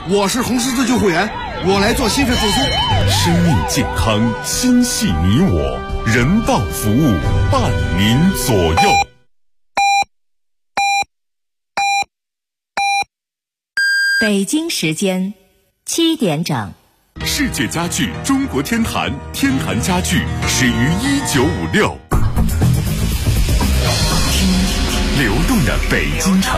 我是红十字救护员，我来做心肺复苏。 生命健康，心系你我，人道服务，伴您左右。 北京时间7点整。 世界家具中国天坛，天坛家具始于1956。流动的北京城，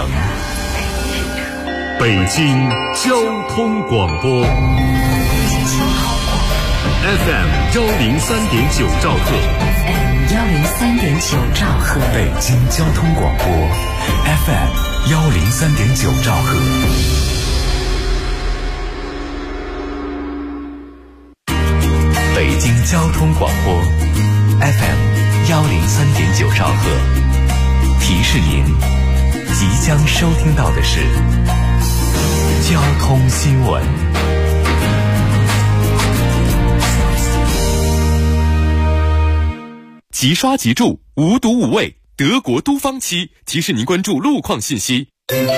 北京交通广播 FM 103.9兆赫 103.9兆赫， 北京交通广播 FM 103.9兆赫。北京交通广播 FM 103.9兆赫，提示您即将收听到的是交通新闻。即刷即住，无毒无味，德国都方漆提示您关注路况信息。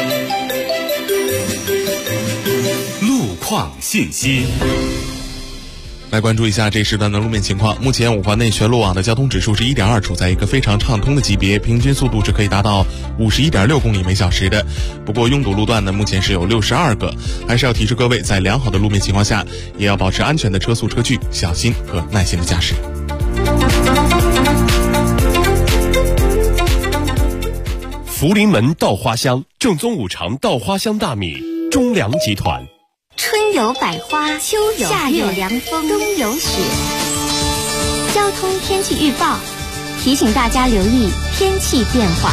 路况信息。来关注一下这时段的路面情况。目前五环内全路网的交通指数是 1.2， 处在一个非常畅通的级别，平均速度是可以达到 51.6 公里每小时的。不过拥堵路段呢，目前是有62个，还是要提示各位，在良好的路面情况下，也要保持安全的车速车距，小心和耐心的驾驶。 福临门稻花香，正宗五常稻花香大米，中粮集团。 春有百花，秋有夏有凉风，冬有雪。交通天气预报提醒大家留意天气变化。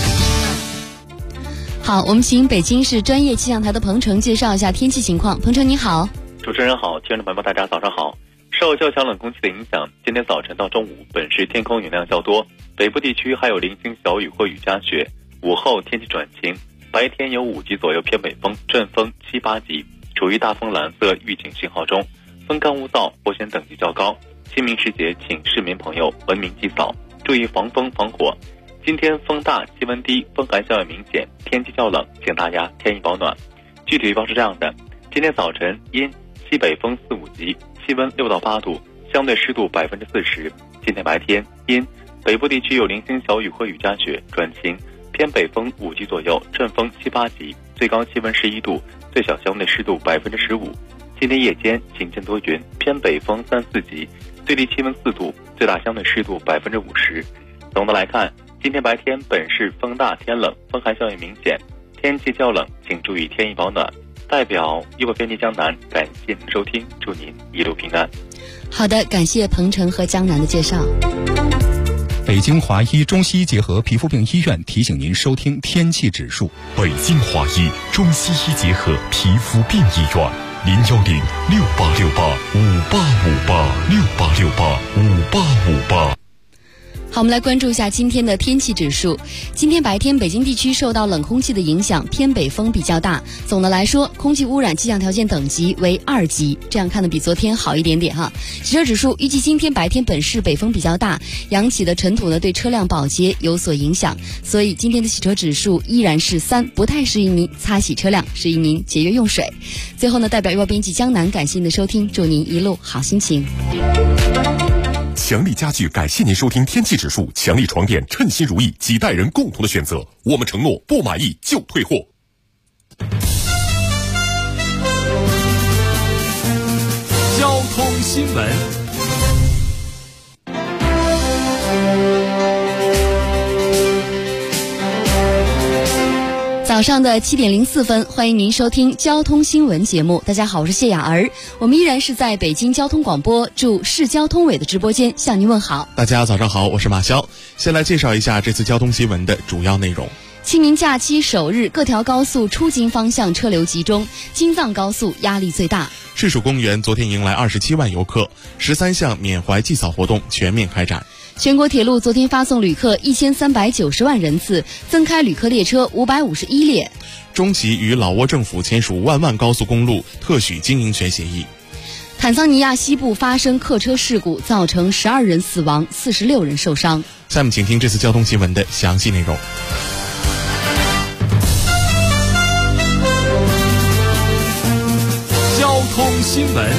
好，我们请北京市专业气象台的彭程介绍一下天气情况。彭程你好。 主持人好，听众朋友们大家早上好。受较强冷空气的影响，今天早晨到中午本市天空云量较多，北部地区还有零星小雨或雨夹雪，午后天气转晴，白天有5级左右偏北风，阵风7、8级，处于大风蓝色预警信号中，风干物燥，危险等级较高。清明时节，请市民朋友文明祭扫，注意防风防火。今天风大，气温低，风寒效应明显，天气较冷，请大家添衣保暖。具体预报是这样的：今天早晨阴，西北风4、5级，气温6到8度，相对湿度40%。今天白天阴，北部地区有零星小雨或雨夹雪，转晴，偏北风5级左右，阵风7、8级，最高气温11度，最小相对湿度15%。今天夜间晴间多云，偏北风3、4级，最低气温4度，最大相对湿度50%。总的来看，今天白天本市风大天冷，风寒效应明显，天气较冷，请注意添衣保暖。代表医护编辑江南，感谢您的收听，祝您一路平安。 好的，感谢彭程和江南的介绍。 北京华医中西医结合皮肤病医院提醒您收听天气指数。 北京华医中西医结合皮肤病医院，010-6868-5858，6868-5858。 好，我们来关注一下今天的天气指数。今天白天北京地区受到冷空气的影响，偏北风比较大。总的来说，空气污染气象条件等级为2级，这样看的比昨天好一点点哈。洗车指数预计今天白天本市北风比较大，扬起的尘土呢对车辆保洁有所影响，所以今天的洗车指数依然是3，不太适宜您擦洗车辆，适宜您节约用水。最后呢，代表预报编辑江南感谢您的收听，祝您一路好心情。 强力家具感谢您收听天气指数，强力床垫称心如意，几代人共同的选择，我们承诺不满意就退货。 交通新闻。 早上的7点04分，欢迎您收听交通新闻节目。大家好，我是谢雅儿，我们依然是在北京交通广播驻市交通委的直播间向您问好。 大家早上好，我是马潇。先来介绍一下这次交通新闻的主要内容。 清明假期首日，各条高速出京方向车流集中，京藏高速压力最大。 市属公园昨天迎来27万游客，13项缅怀祭扫活动全面开展。 全国铁路昨天发送旅客1390万人次，增开旅客列车551列。 中企与老挝政府签署万高速公路特许经营权协议。 坦桑尼亚西部发生客车事故，造成12人死亡，46人受伤。 下面请听这次交通新闻的详细内容。 新闻。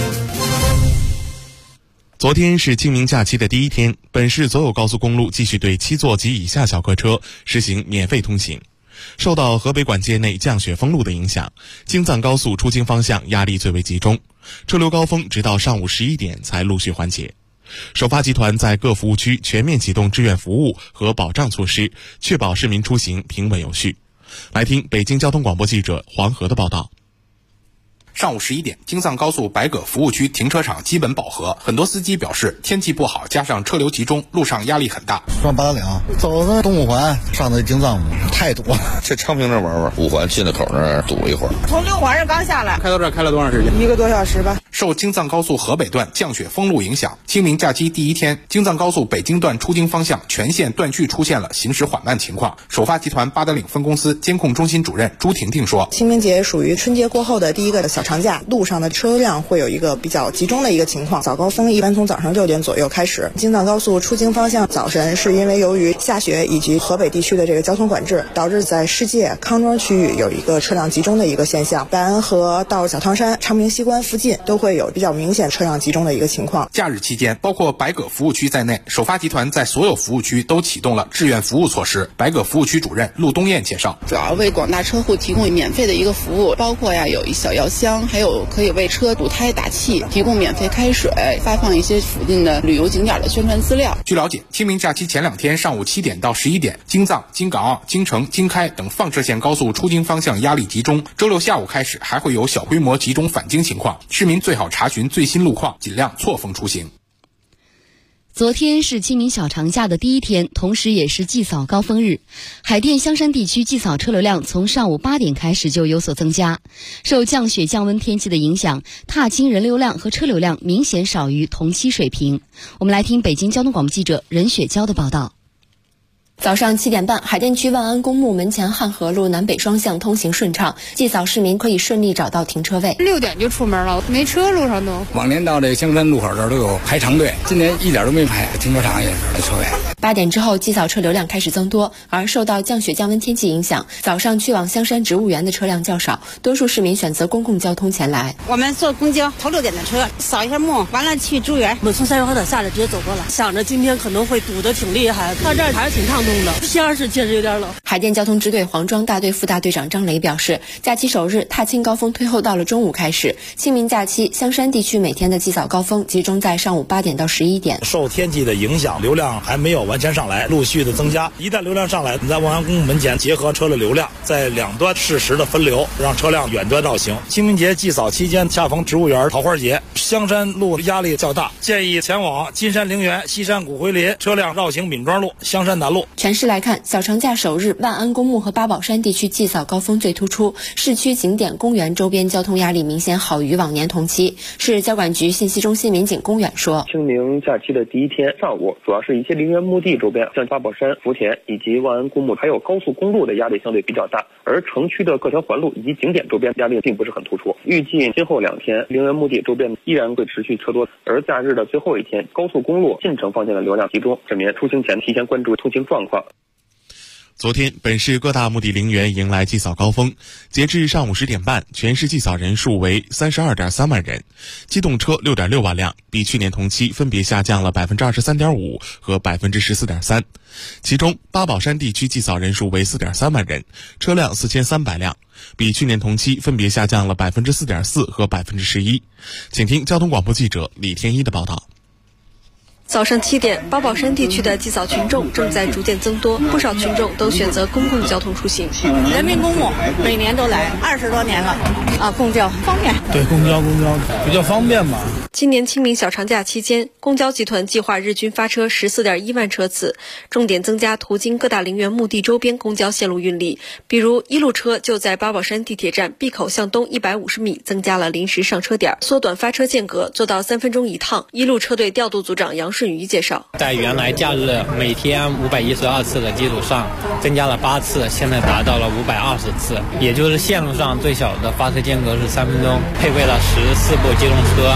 昨天是清明假期的第一天，本市所有高速公路继续对7座及以下小客车实行免费通行。受到河北管界内降雪封路的影响，京藏高速出京方向压力最为集中，车流高峰直到上午11点才陆续缓解。首发集团在各服务区全面启动志愿服务和保障措施，确保市民出行平稳有序。来听北京交通广播记者黄河的报道。 上午11点，京藏高速白葛服务区停车场基本饱和，很多司机表示天气不好，加上车流集中，路上压力很大。 上八达岭，走的东五环，上的京藏太堵了。 去昌平那玩玩，五环进的口那儿堵一会儿。 从6环上刚下来， 开到这儿开了多长时间？1 个多小时吧。 受京藏高速河北段降雪封路影响，清明假期第一天，京藏高速北京段出京方向全线断续出现了行驶缓慢情况。首发集团八达岭分公司监控中心主任朱婷婷说：“ 清明节属于春节过后的第一个小长假，路上的车辆会有一个比较集中的一个情况，早高峰一般从早上6点左右开始。京藏高速出京方向早晨是因为由于下雪以及河北地区的这个交通管制，导致在世界康庄区域有一个车辆集中的一个现象。白安河到小汤山、昌平西关附近都会有比较明显车辆集中的一个情况。 假日期间，包括白葛服务区在内，首发集团在所有服务区都启动了志愿服务措施。白葛服务区主任陆东燕介绍， 主要为广大车户提供免费的一个服务，包括有一小药箱，还有可以为车补胎打气，提供免费开水，发放一些附近的旅游景点的宣传资料。 据了解，清明假期前2天上午7点到11点，京藏、京港澳、京承、京开等放射线高速出京方向压力集中。周六下午开始还会有小规模集中返京情况，市民最好查询最新路况，尽量错峰出行。 昨天是清明小长假的第一天，同时也是祭扫高峰日。海淀香山地区祭扫车流量从上午8点开始就有所增加。受降雪降温天气的影响，踏青人流量和车流量明显少于同期水平。我们来听北京交通广播记者任雪娇的报道。 早上7点半，海淀区万安公墓门前汉河路南北双向通行顺畅，祭扫市民可以顺利找到停车位。 6点就出门了，没车路上都。 往年到这香山路口这儿都有排长队，今年一点都没排，停车场也是没车位。 8点之后，祭扫车流量开始增多，而受到降雪降温天气影响，早上去往香山植物园的车辆较少，多数市民选择公共交通前来。 我们坐公交，头6点的车，扫一下墓，完了去植物园。 我们从3元河岛下来直接走过了，想着今天可能会堵得挺厉害，到这儿还是挺畅通的。天儿是确实有点冷。 海淀交通支队黄庄大队副大队长张雷表示，假期首日踏青高峰推后到了中午开始，清明假期香山地区每天的祭扫高峰集中在上午8点到11点。 受天气的影响，流量还没有完全上来，陆续的增加。一旦流量上来，在万安公墓门前结合车的流量，在两端适时的分流，让车辆远端绕行。清明节祭扫期间恰逢植物园桃花节，香山路压力较大，建议前往金山陵园、西山骨灰林车辆绕行闵庄路、香山南路。 全市来看，小长假首日万安公墓和八宝山地区祭扫高峰最突出，市区景点公园周边交通压力明显好于往年同期。市交管局信息中心民警龚远说， 清明假期的第一天上午，主要是一些陵园墓地周边，像八宝山、福田以及万安公墓还有高速公路的压力相对比较大，而城区的各条环路以及景点周边压力并不是很突出。预计今后2天陵园墓地周边依然会持续车多，而假日的最后一天，高速公路进城方向的流量集中，市民出行前提前关注通行状况。 昨天，本市各大墓地陵园迎来祭扫高峰。截至上午10点半，全市祭扫人数为32.3万人，机动车6.6万辆，比去年同期分别下降了23.5%和14.3%。其中，八宝山地区祭扫人数为4.3万人，车辆4300辆，比去年同期分别下降了4.4%和11%。请听交通广播记者李天一的报道。 早上7点，八宝山地区的祭扫群众正在逐渐增多，不少群众都选择公共交通出行。 人民公墓每年都来，20多年了，公交方便。 对，公交比较方便嘛。 今年清明小长假期间，公交集团计划日均发车14.1万车次，重点增加途经各大陵园墓地周边公交线路运力。比如一路车就在八宝山地铁站 B 口向东150米增加了临时上车点，缩短发车间隔，做到3分钟一趟。一路车队调度组长杨顺宇介绍， 在原来假日每天512次的基础上，增加了8次，现在达到了520次，也就是线路上最小的发车间隔是3分钟，配备了14部机动车，加入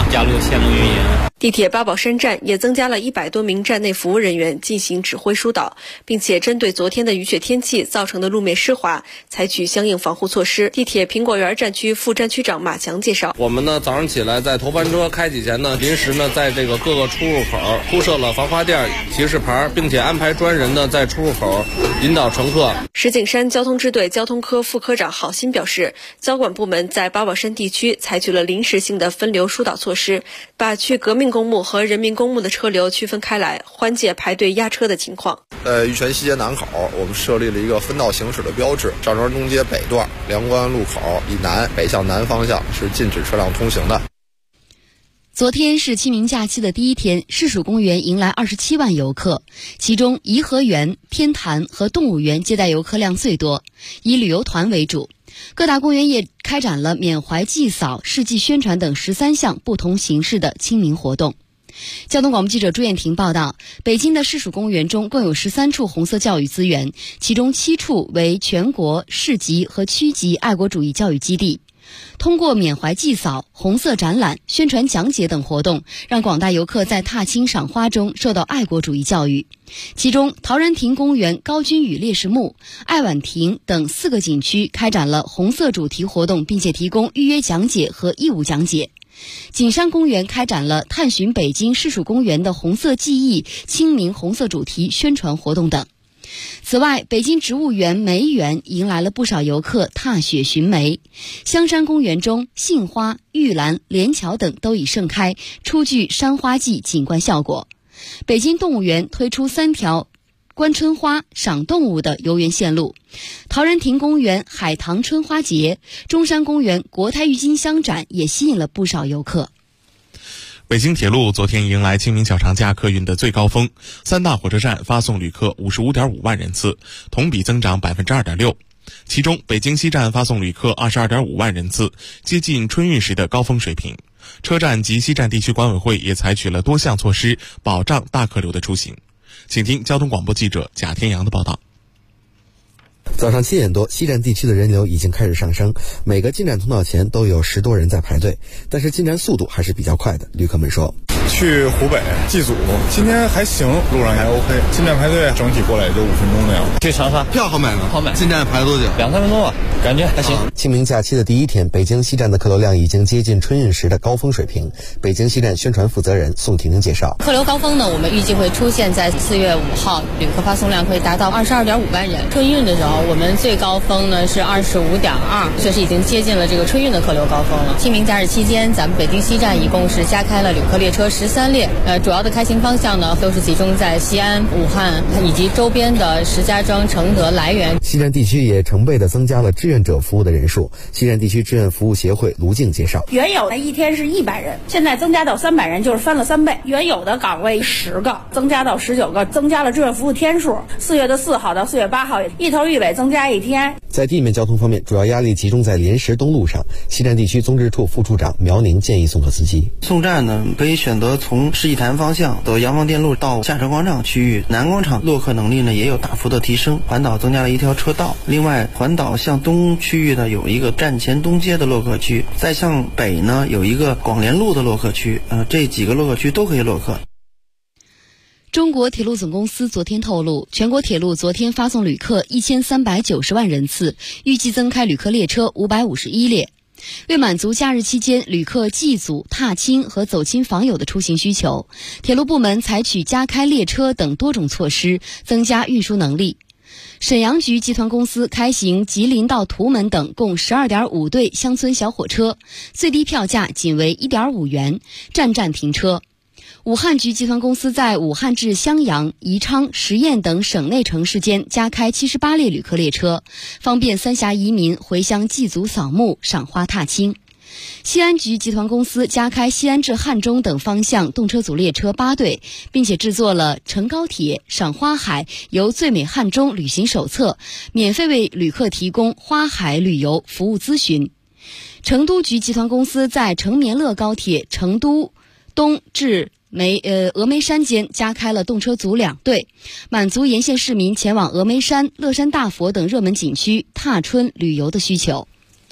线路运营。 地铁八宝山站也增加了100多名站内服务人员进行指挥疏导，并且针对昨天的雨雪天气造成的路面湿滑，采取相应防护措施。地铁苹果园站区副站区长马强介绍， 我们呢早上起来在头班车开启前呢，临时呢在这个各个出入口铺设了防滑垫、提示牌，并且安排专人呢在出入口引导乘客。 石景山交通支队交通科副科长郝鑫表示，交管部门在八宝山地区采取了临时性的分流疏导措施，把去革命公墓和人民公墓的车流区分开来，缓解排队压车的情况。 玉泉西街南口，我们设立了一个分道行驶的标志，赵庄东街北段梁关路口以南北向南方向是禁止车辆通行的。 昨天是清明假期的第一天，市属公园迎来27万游客，其中颐和园、天坛和动物园接待游客量最多，以旅游团为主。各大公园也开展了缅怀祭扫、事迹宣传等13项不同形式的清明活动。交通广播记者朱艳婷报道，北京的市属公园中共有13处红色教育资源，其中7处为全国、市级和区级爱国主义教育基地。通过缅怀祭扫、红色展览、宣传讲解等活动，让广大游客在踏青赏花中受到爱国主义教育。其中，陶然亭公园高君宇烈士墓、爱晚亭等4个景区开展了红色主题活动，并且提供预约讲解和义务讲解。景山公园开展了探寻北京市属公园的红色记忆、清明红色主题宣传活动等。此外，北京植物园梅园迎来了不少游客踏雪寻梅。香山公园中，杏花、玉兰、连桥等都已盛开，初具山花季景观效果。北京动物园推出3条观春花、赏动物的游园线路。陶然亭公园海棠春花节、中山公园国泰郁金香展也吸引了不少游客。 北京铁路昨天迎来清明小长假客运的最高峰，3大火车站发送旅客55.5万人次，同比增长 2.6%。其中，北京西站发送旅客22.5万人次，接近春运时的高峰水平。车站及西站地区管委会也采取了多项措施，保障大客流的出行。请听交通广播记者贾天阳的报道。 早上7点多，西站地区的人流已经开始上升，每个进站通道前都有10多人在排队，但是进站速度还是比较快的。旅客们说， 去湖北祭祖，今天还行，路上还 OK， 进站排队整体过来也就5分钟那样。 去长沙票好买吗？ 好买。 进站排了多久 ？2-3分钟吧，感觉还行。 清明假期的第一天，北京西站的客流量已经接近春运时的高峰水平。北京西站宣传负责人宋婷婷介绍， 客流高峰呢，我们预计会出现在4月5号，旅客发送量会达到22.5万人。春运的时候，我们最高峰呢是25.2，确实已经接近了这个春运的客流高峰了。清明假日期间，咱们北京西站一共是加开了旅客列车13列，主要的开行方向呢都是集中在西安、武汉以及周边的石家庄、承德、涞源。 西站地区也成倍的增加了志愿者服务的人数。西站地区志愿服务协会卢静介绍， 原有的一天是100人，现在增加到300人，就是翻了3倍。原有的岗位10个，增加到19个，增加了志愿服务天数。4月4号到4月8号，一头一尾增加1天。 在地面交通方面，主要压力集中在莲石东路上。西站地区综治处副处长苗宁建议送客司机， 送站呢可以选择从世纪坛方向走洋房店路到下车广场区域，南广场落客能力呢也有大幅的提升，环岛增加了1条车道。另外，环岛向东区域呢有一个站前东街的落客区，再向北呢有一个广联路的落客区，这几个落客区都可以落客。 中国铁路总公司昨天透露，全国铁路昨天发送旅客1390万人次，预计增开旅客列车551列。为满足假日期间旅客祭祖、踏青和走亲访友的出行需求，铁路部门采取加开列车等多种措施，增加运输能力。沈阳局集团公司开行吉林到图门等共12.5对乡村小火车，最低票价仅为1.5元，站站停车。武汉局集团公司在武汉至襄阳、宜昌、十堰等省内城市间加开78列旅客列车，方便三峡移民回乡祭祖扫墓、赏花踏青。西安局集团公司加开西安至汉中等方向动车组列车8对，并且制作了乘高铁、赏花海、游最美汉中旅行手册，免费为旅客提供花海旅游服务咨询。成都局集团公司在成绵乐高铁成都东至峨眉山间加开了动车组2对，满足沿线市民前往峨眉山、乐山大佛等热门景区踏春旅游的需求。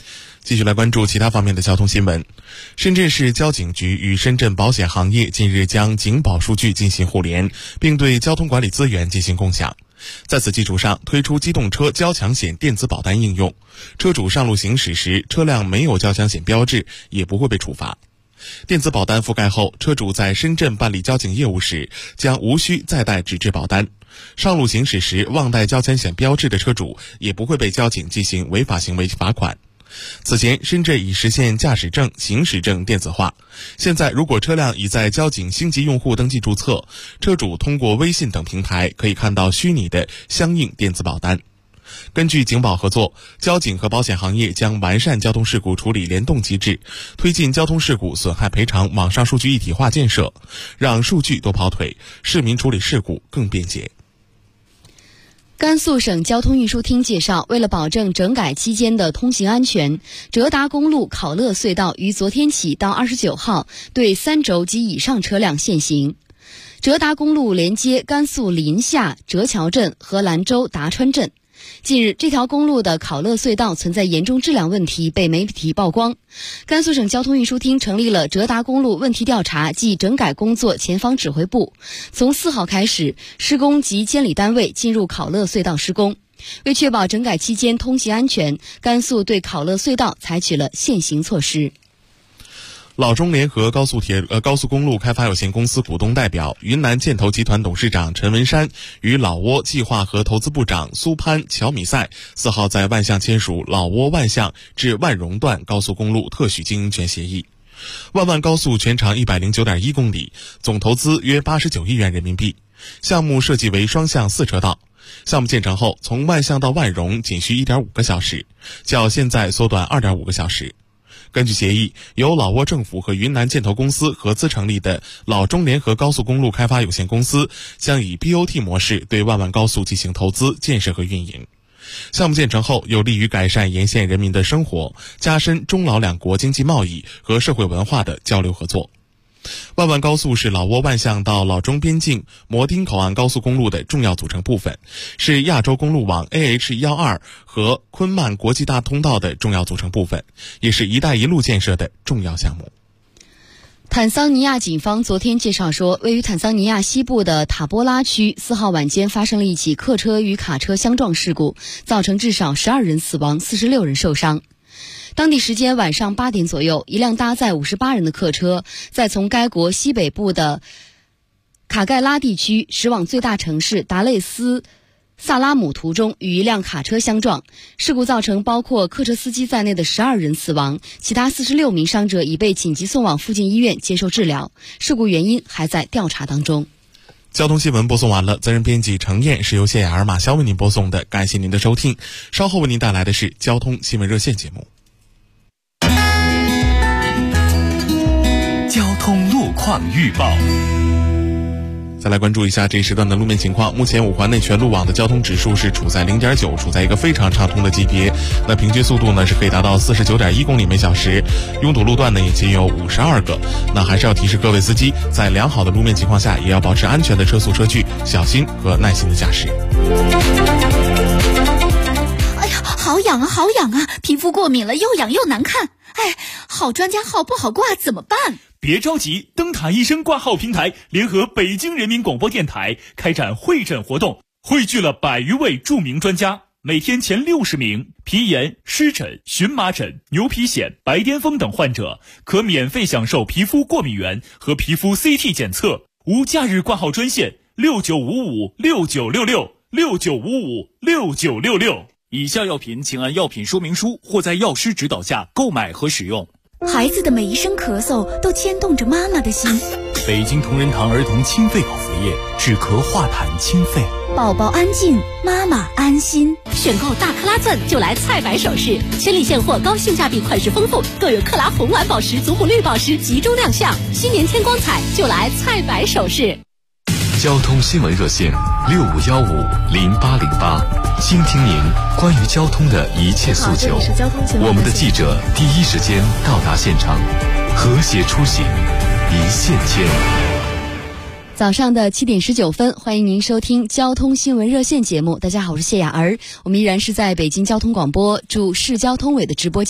继续来关注其他方面的交通新闻。深圳市交警局与深圳保险行业近日将警保数据进行互联，并对交通管理资源进行共享。在此基础上，推出机动车交强险电子保单应用，车主上路行驶时车辆没有交强险标志也不会被处罚。电子保单覆盖后，车主在深圳办理交警业务时将无需再带纸质保单，上路行驶时忘带交强险标志的车主也不会被交警进行违法行为罚款。此前，深圳已实现驾驶证、行驶证电子化。现在，如果车辆已在交警星级用户登记注册，车主通过微信等平台可以看到虚拟的相应电子保单。根据警保合作，交警和保险行业将完善交通事故处理联动机制，推进交通事故损害赔偿网上数据一体化建设，让数据多跑腿，市民处理事故更便捷。 甘肃省交通运输厅介绍，为了保证整改期间的通行安全，哲达公路考乐隧道于昨天起到29号对3轴及以上车辆限行。哲达公路连接甘肃临夏哲桥镇和兰州达川镇。近日，这条公路的考乐隧道存在严重质量问题，被媒体曝光。甘肃省交通运输厅成立了哲达公路问题调查暨整改工作前方指挥部，从4号开始，施工及监理单位进入考乐隧道施工。为确保整改期间通行安全，甘肃对考乐隧道采取了限行措施。 老中联合高速公路开发有限公司股东代表、云南建投集团董事长陈文山与老挝计划和投资部长苏潘乔米塞4号在万象签署老挝万象至万荣段高速公路特许经营权协议。万高速全长 109.1 公里，总投资约89亿元人民币。项目设计为双向4车道。项目建成后，从万象到万荣仅需 1.5 个小时，较现在缩短 2.5 个小时。根据协议，由老挝政府和云南建投公司合资成立的老中联合高速公路开发有限公司将以 BOT 模式对万高速进行投资、建设和运营。项目建成后，有利于改善沿线人民的生活，加深中老两国经济贸易和社会文化的交流合作。万高速是老挝万象到老中边境摩丁口岸高速公路的重要组成部分，是亚洲公路网 AH12 和昆曼国际大通道的重要组成部分，也是一带一路建设的重要项目。 坦桑尼亚警方昨天介绍说，位于坦桑尼亚西部的塔波拉区4号晚间发生了一起客车与卡车相撞事故，造成至少12人死亡，46人受伤。当地时间晚上8点左右，一辆搭载58人的客车在从该国西北部的卡盖拉地区驶往最大城市达累斯萨拉姆途中与一辆卡车相撞，事故造成包括客车司机在内的12人死亡，其他46名伤者已被紧急送往附近医院接受治疗，事故原因还在调查当中。 交通新闻播送完了，责任编辑程燕是由谢雅尔马肖为您播送的，感谢您的收听，稍后为您带来的是交通新闻热线节目。 交通路况预报。 再来关注一下这一时段的路面情况。目前五环内全路网的交通指数是处在 0.9， 处在一个非常畅通的级别。那平均速度呢是可以达到 49.1 公里每小时，拥堵路段呢也仅有52个。那还是要提示各位司机，在良好的路面情况下，也要保持安全的车速车距，小心和耐心的驾驶。 哎呀，好痒啊，好痒啊！皮肤过敏了，又痒又难看。哎，好专家号不好挂，怎么办？ 别着急，灯塔医生挂号平台联合北京人民广播电台开展会诊活动，汇聚了100余位著名专家，每天前60名皮炎、湿疹、荨麻疹、牛皮癣、白癜风等患者可免费享受皮肤过敏原和皮肤 CT 检测。无假日挂号专线6955696669556966。以下药品请按药品说明书或在药师指导下购买和使用。 孩子的每一声咳嗽都牵动着妈妈的心。 北京同仁堂儿童清肺口服液，止咳化痰清肺。 宝宝安静，妈妈安心。选购大克拉钻就来菜百首饰，千里现货，高性价比，款式丰富，各有克拉红蓝宝石、祖母绿宝石集中亮相。新年添光彩，就来菜百首饰。 交通新闻热线65150808，倾听您关于交通的一切诉求。我们的记者第一时间到达现场，和谐出行，一线牵。 早上的7点19分，欢迎您收听交通新闻热线节目。大家好，我是谢雅儿，我们依然是在北京交通广播驻市交通委的直播间。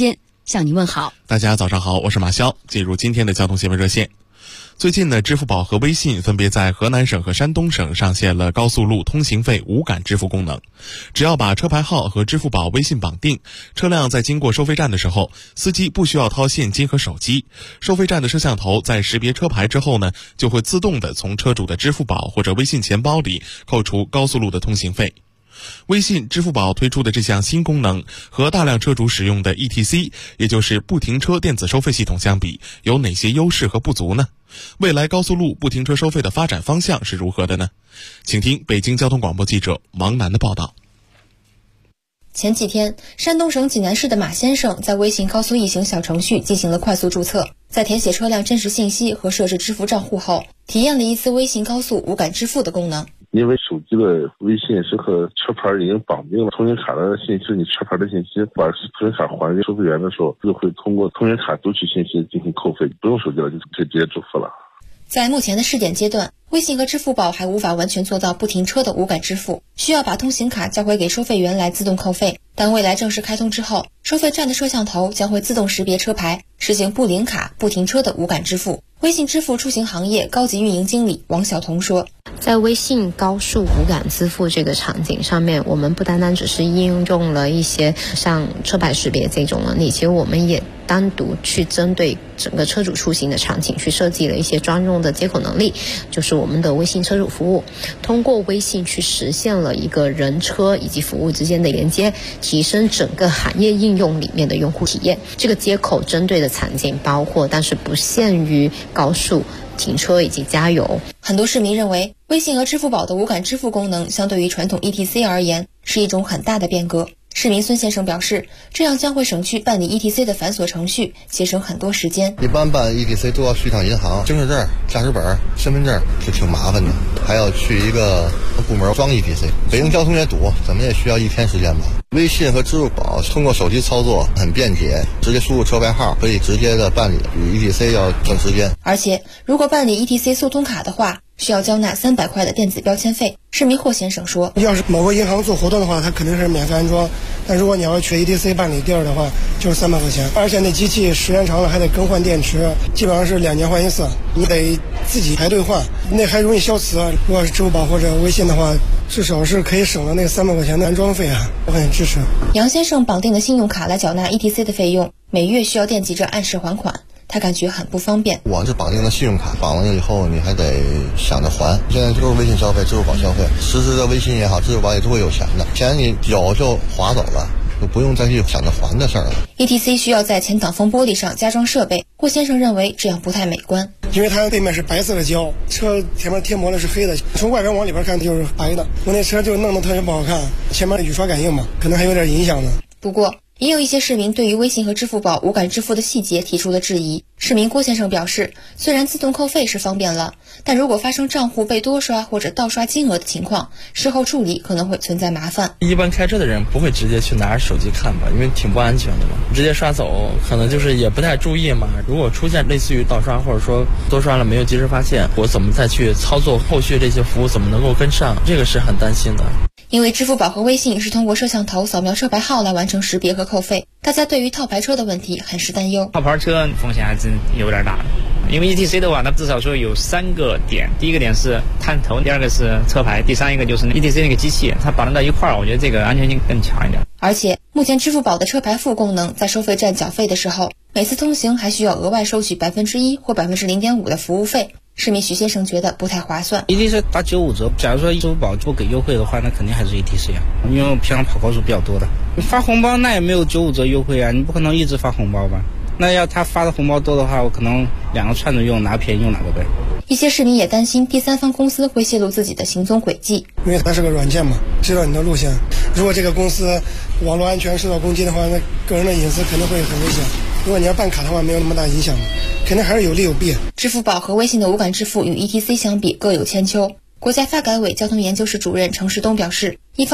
向您问好。 大家早上好，我是马潇。进入今天的交通新闻热线。最近呢，支付宝和微信分别在河南省和山东省上线了高速路通行费无感支付功能。只要把车牌号和支付宝、微信绑定，车辆在经过收费站的时候，司机不需要掏现金和手机，收费站的摄像头在识别车牌之后呢，就会自动的从车主的支付宝或者微信钱包里扣除高速路的通行费。微信、支付宝推出的这项新功能和大量车主使用的 ETC， 也就是不停车电子收费系统相比，有哪些优势和不足呢？未来高速路不停车收费的发展方向是如何的呢？请听北京交通广播记者王楠的报道。 前几天，山东省济南市的马先生在微信高速易行小程序进行了快速注册，在填写车辆真实信息和设置支付账户后，体验了一次微信高速无感支付的功能。 因为手机的微信是和车牌已经绑定了，通行卡的信息是你车牌的信息，把通行卡还给收费员的时候，就会通过通行卡读取信息进行扣费，不用手机了，就可以直接支付了。 在目前的试点阶段，微信和支付宝还无法完全做到不停车的无感支付，需要把通行卡交回给收费员来自动扣费。但未来正式开通之后，收费站的摄像头将会自动识别车牌，实行不领卡、不停车的无感支付。微信支付出行行业高级运营经理王晓彤说， 在微信高速无感支付这个场景上面，我们不单单只是应用了一些像车牌识别这种能力，其实我们也单独去针对整个车主出行的场景去设计了一些专用的接口能力，就是我们的微信车主服务，通过微信去实现了一个人车以及服务之间的连接，提升整个行业应用里面的用户体验。这个接口针对的场景包括但是不限于高速停车以及加油。 很多市民认为，微信和支付宝的无感支付功能相对于传统 ETC 而言是一种很大的变革。市民孙先生表示，这样将会省去办理 ETC 的繁琐程序，节省很多时间。 一般办 ETC 都要去一趟银行，证证、驾驶本、身份证，就挺麻烦的，还要去一个部门装 ETC。北京交通也堵，怎么也需要1天时间吧。微信和支付宝通过手机操作很便捷，直接输入车牌号可以直接的办理，比 ETC 要省时间。 而且，如果办理 ETC 速通卡的话，需要交纳300块的电子标签费。市民霍先生说， 要是某个银行做活动的话，它肯定是免费安装，但如果你要去 ETC 办理地儿的话，就是300块钱，而且那机器时间长了还得更换电池，基本上是2年换一次，你得自己排队换，那还容易消磁。如果是支付宝或者微信的话，至少是可以省了那300块钱的安装费啊，我很支持。 杨先生绑定的信用卡来缴纳 ETC 的费用，每月需要惦记着按时还款，他感觉很不方便。 我是绑定的信用卡，绑完了以后你还得想着还。现在就是微信消费、支付宝消费，实时的微信也好，支付宝也都会有钱的，钱你有就划走了，就不用再去想着还的事儿了。 ETC 需要在前挡风玻璃上加装设备，霍先生认为这样不太美观， 因为它背面是白色的胶，车前面贴膜的是黑的，从外边往里边看就是白的，我那车就弄得特别不好看，前面雨刷感应嘛，可能还有点影响呢。 不过也有一些市民对于微信和支付宝无感支付的细节提出了质疑。市民郭先生表示，虽然自动扣费是方便了，但如果发生账户被多刷或者盗刷金额的情况，事后处理可能会存在麻烦。 一般开车的人不会直接去拿着手机看吧，因为挺不安全的嘛，直接刷走可能就是也不太注意嘛。如果出现类似于盗刷或者说多刷了没有及时发现，我怎么再去操作后续这些服务怎么能够跟上，这个是很担心的。 因为支付宝和微信是通过摄像头扫描车牌号来完成识别和扣费，大家对于套牌车的问题很是担忧。 套牌车风险还真有点大，因为 ETC 的话，它至少说有3个点，第一个点是探头，第二个是车牌，第3一个就是 ETC 那个机器，它绑定到一块儿，我觉得这个安全性更强一点。 而且目前支付宝的车牌付功能在收费站缴费的时候，每次通行还需要额外收取1%或0.5%的服务费。市民徐先生觉得不太划算。 ETC 打95折，假如说支付宝不给优惠的话，那肯定还是 ETC 啊，因为我平常跑高速比较多的，发红包那也没有95折优惠啊，你不可能一直发红包吧？那要他发的红包多的话，我可能2个串着用，哪个便宜用哪个呗。 一些市民也担心第三方公司会泄露自己的行踪轨迹， 因为它是个软件嘛，知道你的路线。如果这个公司网络安全受到攻击的话，那个人的隐私肯定会很危险。如果你要办卡的话，没有那么大影响，肯定还是有利有弊。 支付宝和微信的无感支付与 ETC 相比各有千秋。国家发改委交通研究室主任程世东表示，一方面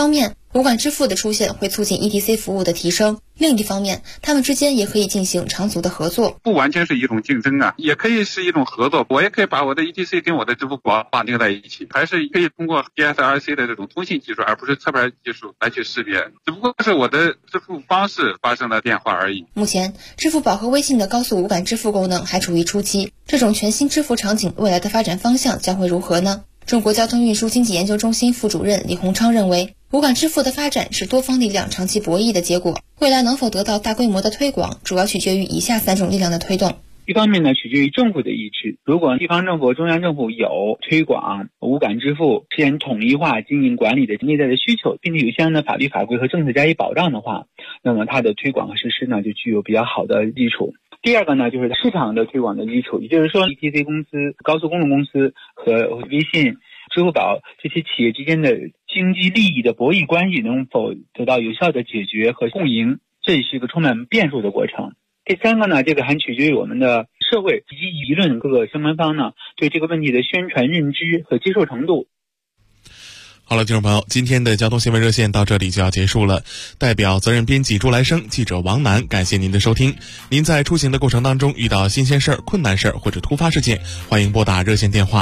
无感支付的出现会促进 ETC 服务的提升，另一方面，他们之间也可以进行长足的合作。 不完全是一种竞争啊，也可以是一种合作。我也可以把我的 ETC 跟我的支付宝绑定在一起，还是可以通过 GSRC 的这种通信技术，而不是侧盘技术来去识别，只不过是我的支付方式发生了变化而已。 目前，支付宝和微信的高速无感支付功能还处于初期，这种全新支付场景未来的发展方向将会如何呢？中国交通运输经济研究中心副主任李洪昌认为，无感支付的发展是多方力量长期博弈的结果，未来能否得到大规模的推广，主要取决于以下3种力量的推动。 一方面呢，取决于政府的意志。如果地方政府、中央政府有推广无感支付、实现统一化经营管理的内在的需求，并且有相应的法律法规和政策加以保障的话，那么它的推广和实施呢，就具有比较好的基础。第二个呢，就是市场的推广的基础，也就是说 ETC 公司、高速公路公司和微信、支付宝这些企业之间的经济利益的博弈关系能否得到有效的解决和共赢，这是一个充满变数的过程。第三个呢，这个还取决于我们的社会以及舆论各个相关方呢对这个问题的宣传认知和接受程度。 好了，听众朋友，今天的交通新闻热线到这里就要结束了。代表责任编辑朱来生、记者王楠，感谢您的收听。您在出行的过程当中遇到新鲜事儿、困难事儿或者突发事件，欢迎拨打热线电话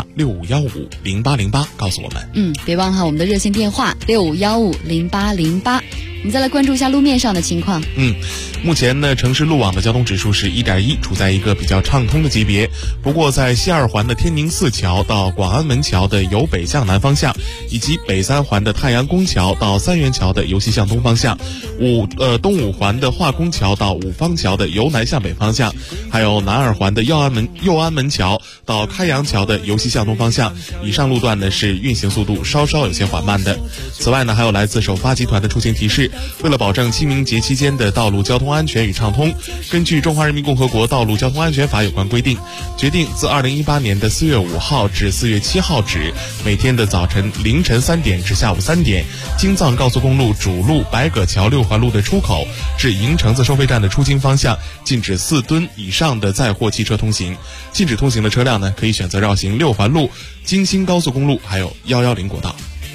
65150808告诉我们。 别忘了我们的热线电话65150808。我们再来关注一下路面上的情况。 目前呢，城市路网的交通指数是 1.1， 处在一个比较畅通的级别。不过在西二环的天宁寺桥到广安门桥的由北向南方向，以及北三环的太阳宫桥到三元桥的由西向东方向，东五环的化工桥到五方桥的由南向北方向，还有南二环的右安门桥到开阳桥的由西向东方向，以上路段呢是运行速度稍稍有些缓慢的。此外呢，还有来自首发集团的出行提示，为了保证清明节期间的道路交通安全与畅通，根据《中华人民共和国道路交通安全法》有关规定，决定自2018年的4月5号至4月7号止，每天的早晨凌晨3点至下午3点，京藏高速公路主路白葛桥6环路的出口至营城子收费站的出京方向，禁止4吨以上的载货汽车通行。禁止通行的车辆呢，可以选择绕行6环路、京新高速公路，还有110国道。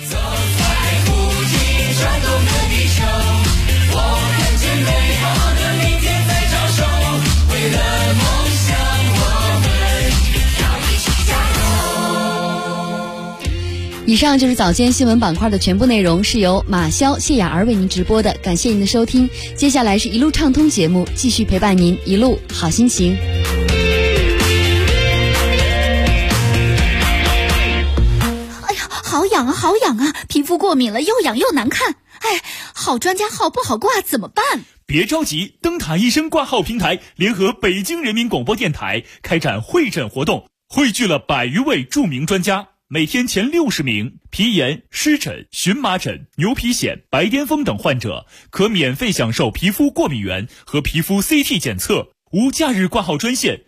以上就是早间新闻板块的全部内容，是由马潇、谢雅儿为您直播的，感谢您的收听。接下来是一路畅通节目，继续陪伴您一路好心情。 哎呀，好痒啊，好痒啊！皮肤过敏了，又痒又难看。哎，好专家号不好挂，怎么办？ 别着急，灯塔医生挂号平台联合北京人民广播电台开展会诊活动，汇聚了100余位著名专家。每天前60名皮炎、湿疹、荨麻疹、牛皮癣、白癜风等患者可免费享受皮肤过敏原和皮肤 CT 检测，无假日挂号专线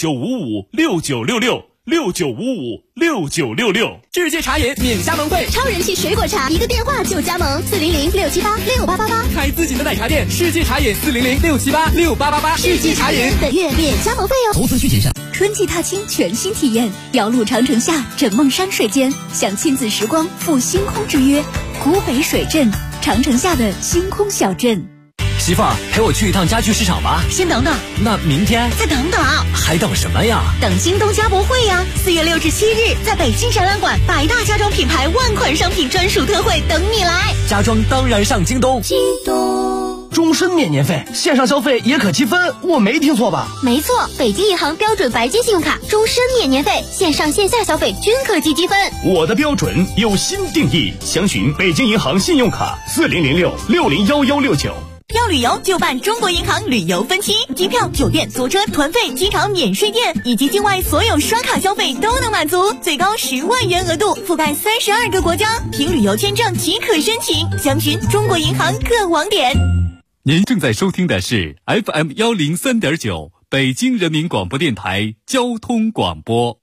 6955696669556966。 世界茶饮免加盟费， 超人气水果茶，一个电话就加盟，400-678-6888。 开自己的奶茶店，世界茶饮400-678-6888。世界茶饮本月免加盟费哦。 投资需谨慎。 春季踏青全新体验，遥路长城下，枕梦山水间，享亲子时光，赴星空之约。古北水镇，长城下的星空小镇。 媳妇儿，陪我去一趟家居市场吧。 先等等， 那明天再等等， 还等什么呀？ 等京东家博会呀！4月6至7日，在北京展览馆，100大家装品牌万款商品专属特惠等你来。 家装当然上京东。 京东。 终身免年费，线上消费也可积分，我没听错吧？ 没错，北京银行标准白金信用卡终身免年费，线上线下消费均可积分。 我的标准有新定义，详询北京银行信用卡4006-601169。 要旅游就办中国银行旅游分期，机票、酒店、坐车、团费、机场免税店以及境外所有刷卡消费都能满足，最高10万元额度，覆盖32个国家，凭旅游签证即可申请。详询中国银行各网点。 您正在收听的是 FM103.9 北京人民广播电台交通广播。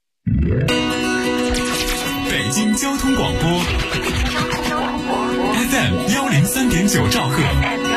北京交通广播 FM103.9兆赫。